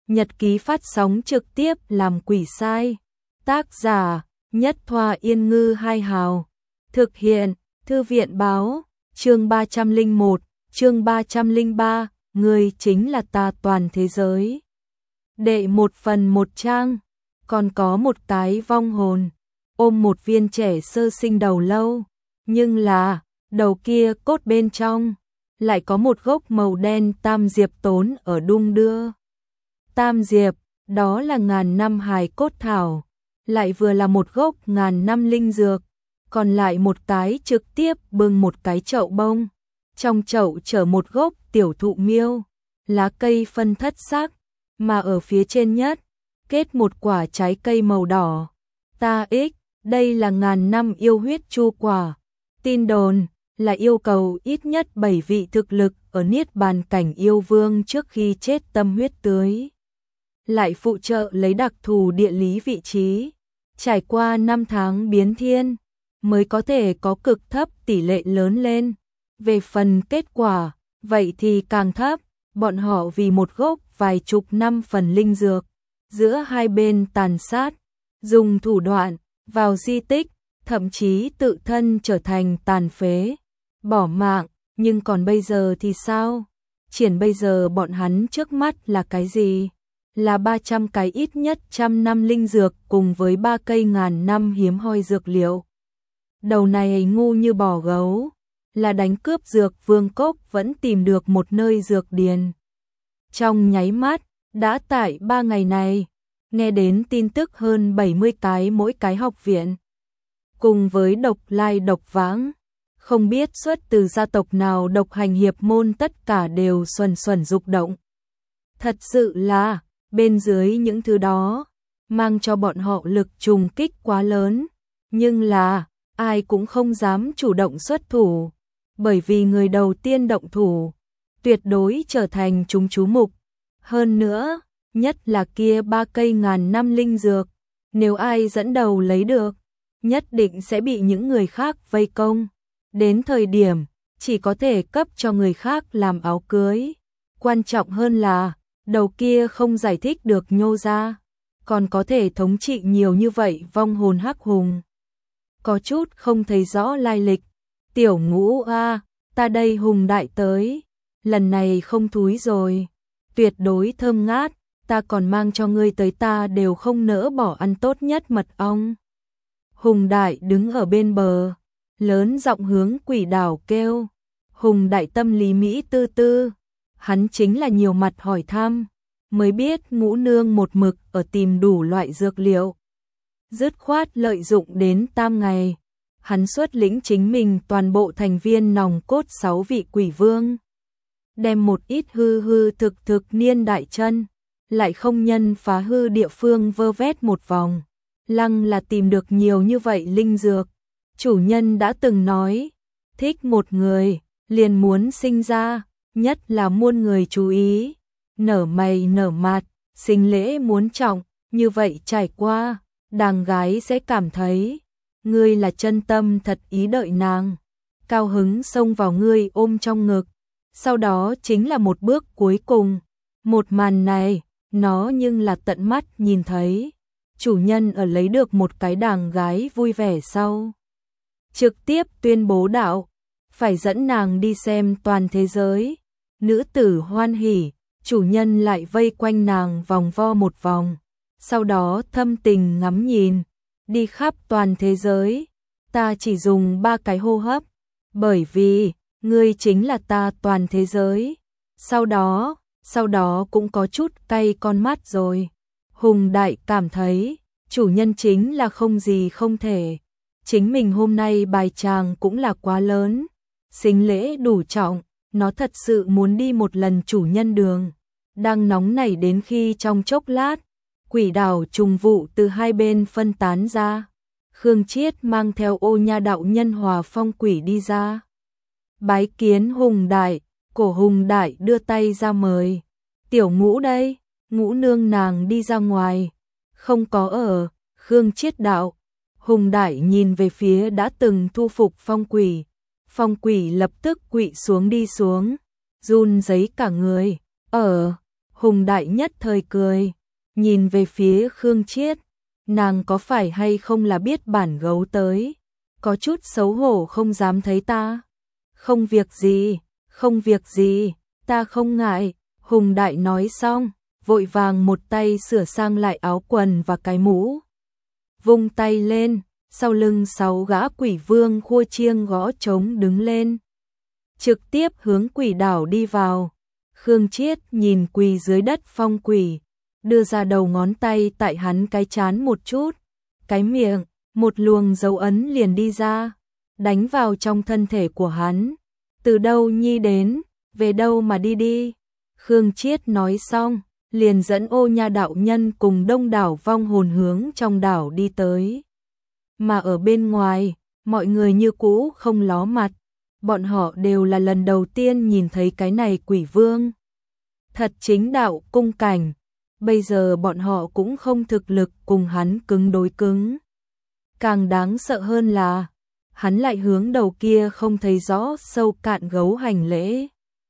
nhật ký phát sóng trực tiếp làm quỷ sai. Tác giả: Nhất Thoa Yên Ngư Hai Hào. Thực hiện: Thư viện báo. Chương 301, chương 303, người chính là ta toàn thế giới. Đệ 1 phần 1 trang. Còn có một cái vong hồn, ôm một viên trẻ sơ sinh đầu lâu, nhưng là, đầu kia cốt bên trong, lại có một gốc màu đen tam diệp tốn ở đung đưa. Tam diệp, đó là ngàn năm hài cốt thảo, lại vừa là một gốc ngàn năm linh dược, còn lại một cái trực tiếp bưng một cái chậu bông, trong chậu chở một gốc tiểu thụ miêu, lá cây phân thất sắc, mà ở phía trên nhất, kết một quả trái cây màu đỏ. Ta ích, đây là ngàn năm yêu huyết chu quả. Tin đồn là yêu cầu ít nhất 7 vị thực lực ở niết bàn cảnh yêu vương trước khi chết tâm huyết tưới. Lại phụ trợ lấy đặc thù địa lý vị trí, trải qua 5 tháng biến thiên, mới có thể có cực thấp tỷ lệ lớn lên. Về phần kết quả, vậy thì càng thấp, bọn họ vì một gốc vài chục năm phần linh dược, giữa hai bên tàn sát, dùng thủ đoạn, vào di tích, thậm chí tự thân trở thành tàn phế, bỏ mạng, nhưng còn bây giờ thì sao? Triển bây giờ bọn hắn trước mắt là cái gì? Là 300 cái ít nhất 100 năm linh dược cùng với 3 cây ngàn năm hiếm hoi dược liệu. Đầu này ngu như bò gấu, là đánh cướp dược vương cốc vẫn tìm được một nơi dược điền. Trong nháy mắt, đã tại 3 ngày này, nghe đến tin tức hơn 70 cái mỗi cái học viện. Cùng với độc lai độc vãng, không biết xuất từ gia tộc nào độc hành hiệp môn tất cả đều xuẩn xuẩn dục động. Thật sự là, bên dưới những thứ đó, mang cho bọn họ lực trùng kích quá lớn, nhưng là, ai cũng không dám chủ động xuất thủ, bởi vì người đầu tiên động thủ, tuyệt đối trở thành chúng chú mục. Hơn nữa, nhất là kia 3 cây ngàn năm linh dược, nếu ai dẫn đầu lấy được, nhất định sẽ bị những người khác vây công. Đến thời điểm, chỉ có thể cấp cho người khác làm áo cưới. Quan trọng hơn là, đầu kia không giải thích được nhô ra, còn có thể thống trị nhiều như vậy vong hồn hắc hùng. Có chút không thấy rõ lai lịch. Tiểu Ngũ a, ta đây hùng đại tới, lần này không thúi rồi, tuyệt đối thơm ngát, ta còn mang cho ngươi tới ta đều không nỡ bỏ ăn tốt nhất mật ong. Hùng đại đứng ở bên bờ, lớn giọng hướng Quỷ Đảo kêu. Hùng đại tâm lý Mỹ tư tư, hắn chính là nhiều mặt hỏi thăm, mới biết Ngũ nương một mực ở tìm đủ loại dược liệu. Dứt khoát lợi dụng đến tam ngày, hắn xuất lĩnh chính mình toàn bộ thành viên nòng cốt 6 vị quỷ vương. Đem một ít hư hư thực thực niên đại chân, lại không nhân phá hư địa phương vơ vét một vòng. Lăng là tìm được nhiều như vậy linh dược. Chủ nhân đã từng nói, thích một người, liền muốn sinh ra, nhất là muôn người chú ý. Nở mày nở mặt, sinh lễ muốn trọng, như vậy trải qua, đàng gái sẽ cảm thấy, ngươi là chân tâm thật ý đợi nàng. Cao hứng xông vào ngươi ôm trong ngực. Sau đó chính là một bước cuối cùng. Một màn này, nó nhưng là tận mắt nhìn thấy. Chủ nhân ở lấy được một cái đàng gái vui vẻ sau, trực tiếp tuyên bố đạo, phải dẫn nàng đi xem toàn thế giới. Nữ tử hoan hỉ, chủ nhân lại vây quanh nàng vòng vo một vòng, sau đó thâm tình ngắm nhìn, đi khắp toàn thế giới. Ta chỉ dùng 3 cái hô hấp, bởi vì ngươi chính là ta toàn thế giới. Sau đó cũng có chút cay con mắt rồi. Hùng đại cảm thấy, chủ nhân chính là không gì không thể. Chính mình hôm nay bài tràng cũng là quá lớn. Sính lễ đủ trọng, nó thật sự muốn đi một lần chủ nhân đường. Đang nóng nảy đến khi trong chốc lát, Quỷ Đảo trùng vụ từ hai bên phân tán ra. Khương Chiết mang theo Ô Nha đạo nhân Hòa Phong quỷ đi ra. Bái kiến Hùng đại, cổ Hùng đại đưa tay ra mời. Tiểu Ngũ đây, Ngũ nương nàng đi ra ngoài. Không có ở, Khương Chiết đạo. Hùng đại nhìn về phía đã từng thu phục Phong quỷ. Phong quỷ lập tức quỵ xuống đi xuống, run rẩy cả người. Hùng Đại nhất thời cười, nhìn về phía Khương Chiết, nàng có phải hay không là biết bản gấu tới, có chút xấu hổ không dám thấy ta. Không việc gì, không việc gì, ta không ngại, Hùng Đại nói xong, vội vàng một tay sửa sang lại áo quần và cái mũ. Vung tay lên, sau lưng 6 gã quỷ vương khua chiêng gõ trống đứng lên. Trực tiếp hướng quỷ đảo đi vào. Khương Chiết nhìn quỳ dưới đất phong quỷ, đưa ra đầu ngón tay tại hắn cái trán một chút, cái miệng, một luồng dấu ấn liền đi ra, đánh vào trong thân thể của hắn. Từ đâu nhi đến, về đâu mà đi đi. Khương Chiết nói xong, liền dẫn Ô Nha đạo nhân cùng đông đảo vong hồn hướng trong đảo đi tới. Mà ở bên ngoài, mọi người như cũ không ló mặt, bọn họ đều là lần đầu tiên nhìn thấy cái này quỷ vương. Thật chính đạo cung cảnh, bây giờ bọn họ cũng không thực lực cùng hắn cứng đối cứng. Càng đáng sợ hơn là, hắn lại hướng đầu kia không thấy rõ sâu cạn gấu hành lễ.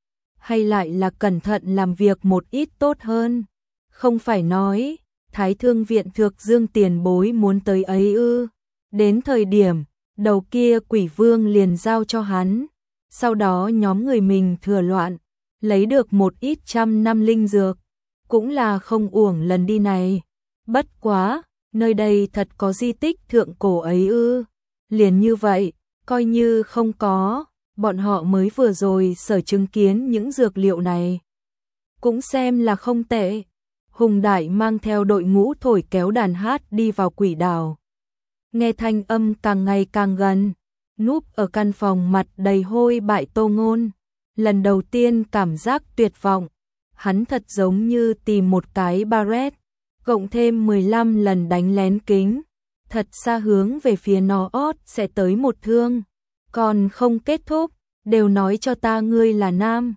Hay lại là cẩn thận làm việc một ít tốt hơn. Không phải nói, Thái Thương viện Thược Dương tiền bối muốn tới ấy ư. Đến thời điểm, đầu kia quỷ vương liền giao cho hắn. Sau đó nhóm người mình thừa loạn, lấy được một ít 100 năm linh dược. Cũng là không uổng lần đi này. Bất quá, nơi đây thật có di tích thượng cổ ấy ư. Liền như vậy, coi như không có, bọn họ mới vừa rồi sở chứng kiến những dược liệu này. Cũng xem là không tệ. Hùng Đại mang theo đội ngũ thổi kéo đàn hát đi vào quỷ đảo. Nghe thanh âm càng ngày càng gần, núp ở căn phòng mặt đầy hôi bại Tô Ngôn. Lần đầu tiên cảm giác tuyệt vọng, hắn thật giống như tìm một cái Barret, cộng thêm 15 lần đánh lén kính. Thật xa hướng về phía nó ót sẽ tới một thương. Còn không kết thúc, đều nói cho ta ngươi là nam.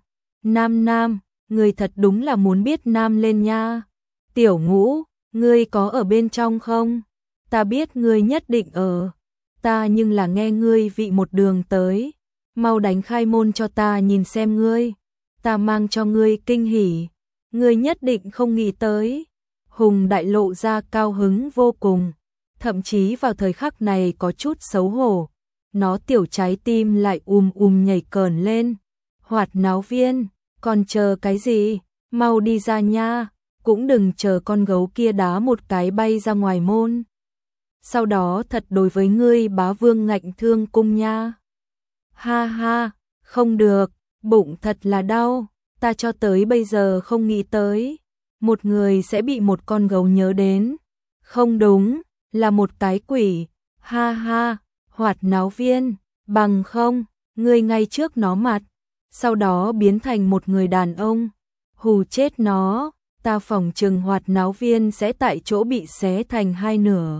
Nam, ngươi thật đúng là muốn biết nam lên nha. Tiểu Ngũ, ngươi có ở bên trong không? Ta biết ngươi nhất định ở. Ta nhưng là nghe ngươi vị một đường tới. Mau đánh khai môn cho ta nhìn xem ngươi. Ta mang cho ngươi kinh hỉ. Ngươi nhất định không nghĩ tới. Hùng Đại lộ ra cao hứng vô cùng. Thậm chí vào thời khắc này có chút xấu hổ. Nó tiểu trái tim lại nhảy cờn lên. Hoạt náo viên, còn chờ cái gì? Mau đi ra nha, cũng đừng chờ con gấu kia đá một cái bay ra ngoài môn. Sau đó thật đối với ngươi bá vương ngạnh thương cung nha. Ha ha, không được, bụng thật là đau, ta cho tới bây giờ không nghĩ tới. Một người sẽ bị một con gấu nhớ đến. Không đúng, là một cái quỷ. Ha ha, Hoạt náo viên, bằng không, ngươi ngay trước nó mặt, sau đó biến thành một người đàn ông, hù chết nó, ta phỏng chừng Hoạt náo viên sẽ tại chỗ bị xé thành hai nửa.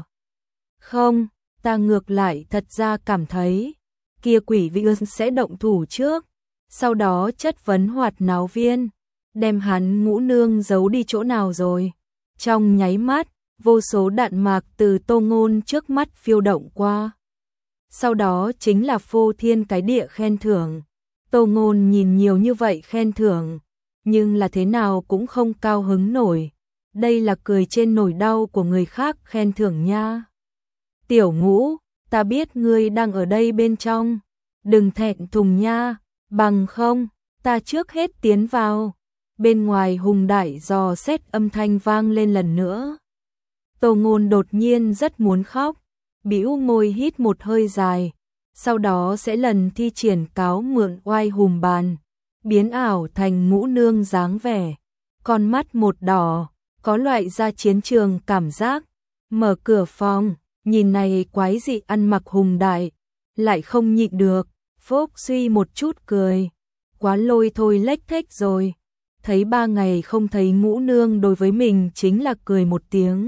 Không, ta ngược lại thật ra cảm thấy, kia quỷ vị sẽ động thủ trước, sau đó chất vấn Hoạt náo viên, đem hắn Ngũ nương giấu đi chỗ nào rồi. Trong nháy mắt, vô số đạn mạc từ Tô Ngôn trước mắt phiêu động qua. Sau đó chính là phô thiên cái địa khen thưởng. Tô Ngôn nhìn nhiều như vậy khen thưởng, nhưng là thế nào cũng không cao hứng nổi. Đây là cười trên nỗi đau của người khác khen thưởng nha. Tiểu Ngũ, ta biết ngươi đang ở đây bên trong. Đừng thẹn thùng nha, bằng không, ta trước hết tiến vào. Bên ngoài Hùng Đại dò xét âm thanh vang lên lần nữa. Tô Ngôn đột nhiên rất muốn khóc. Bĩu môi hít một hơi dài, sau đó sẽ lần thi triển cáo mượn oai hùm bàn, biến ảo thành Ngũ nương dáng vẻ, con mắt một đỏ, có loại ra chiến trường cảm giác. Mở cửa phòng, nhìn này quái dị ăn mặc Hùng Đại, lại không nhịn được, phốc suy một chút cười, quá lôi thôi lếch thếch rồi. Thấy 3 ngày không thấy Ngũ nương đối với mình chính là cười một tiếng.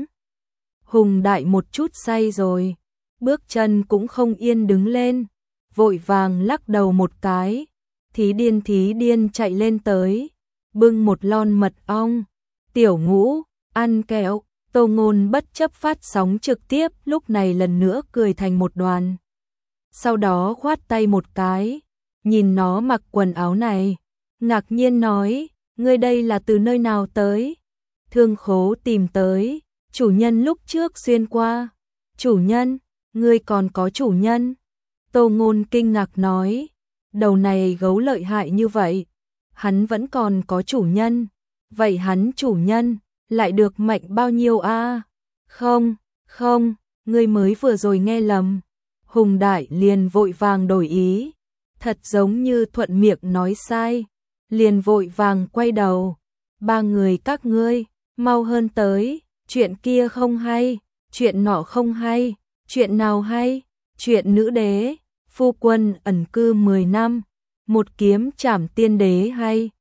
Hùng Đại một chút say rồi, bước chân cũng không yên đứng lên, vội vàng lắc đầu một cái, thí điên chạy lên tới, bưng một lon mật ong. Tiểu Ngũ, ăn kẹo. Tô Ngôn bất chấp phát sóng trực tiếp lúc này lần nữa cười thành một đoàn. Sau đó khoát tay một cái, nhìn nó mặc quần áo này, ngạc nhiên nói, ngươi đây là từ nơi nào tới? Thương khố tìm tới, chủ nhân lúc trước xuyên qua. Chủ nhân, ngươi còn có chủ nhân? Tô Ngôn kinh ngạc nói, đầu này gấu lợi hại như vậy, hắn vẫn còn có chủ nhân, vậy hắn chủ nhân lại được mạnh bao nhiêu a? Không, không, ngươi mới vừa rồi nghe lầm. Hùng Đại liền vội vàng đổi ý, thật giống như thuận miệng nói sai, liền vội vàng quay đầu, ba người các ngươi, mau hơn tới, chuyện kia không hay, chuyện nọ không hay, chuyện nào hay, chuyện nữ đế, phu quân ẩn cư 10 năm, một kiếm trảm tiên đế hay,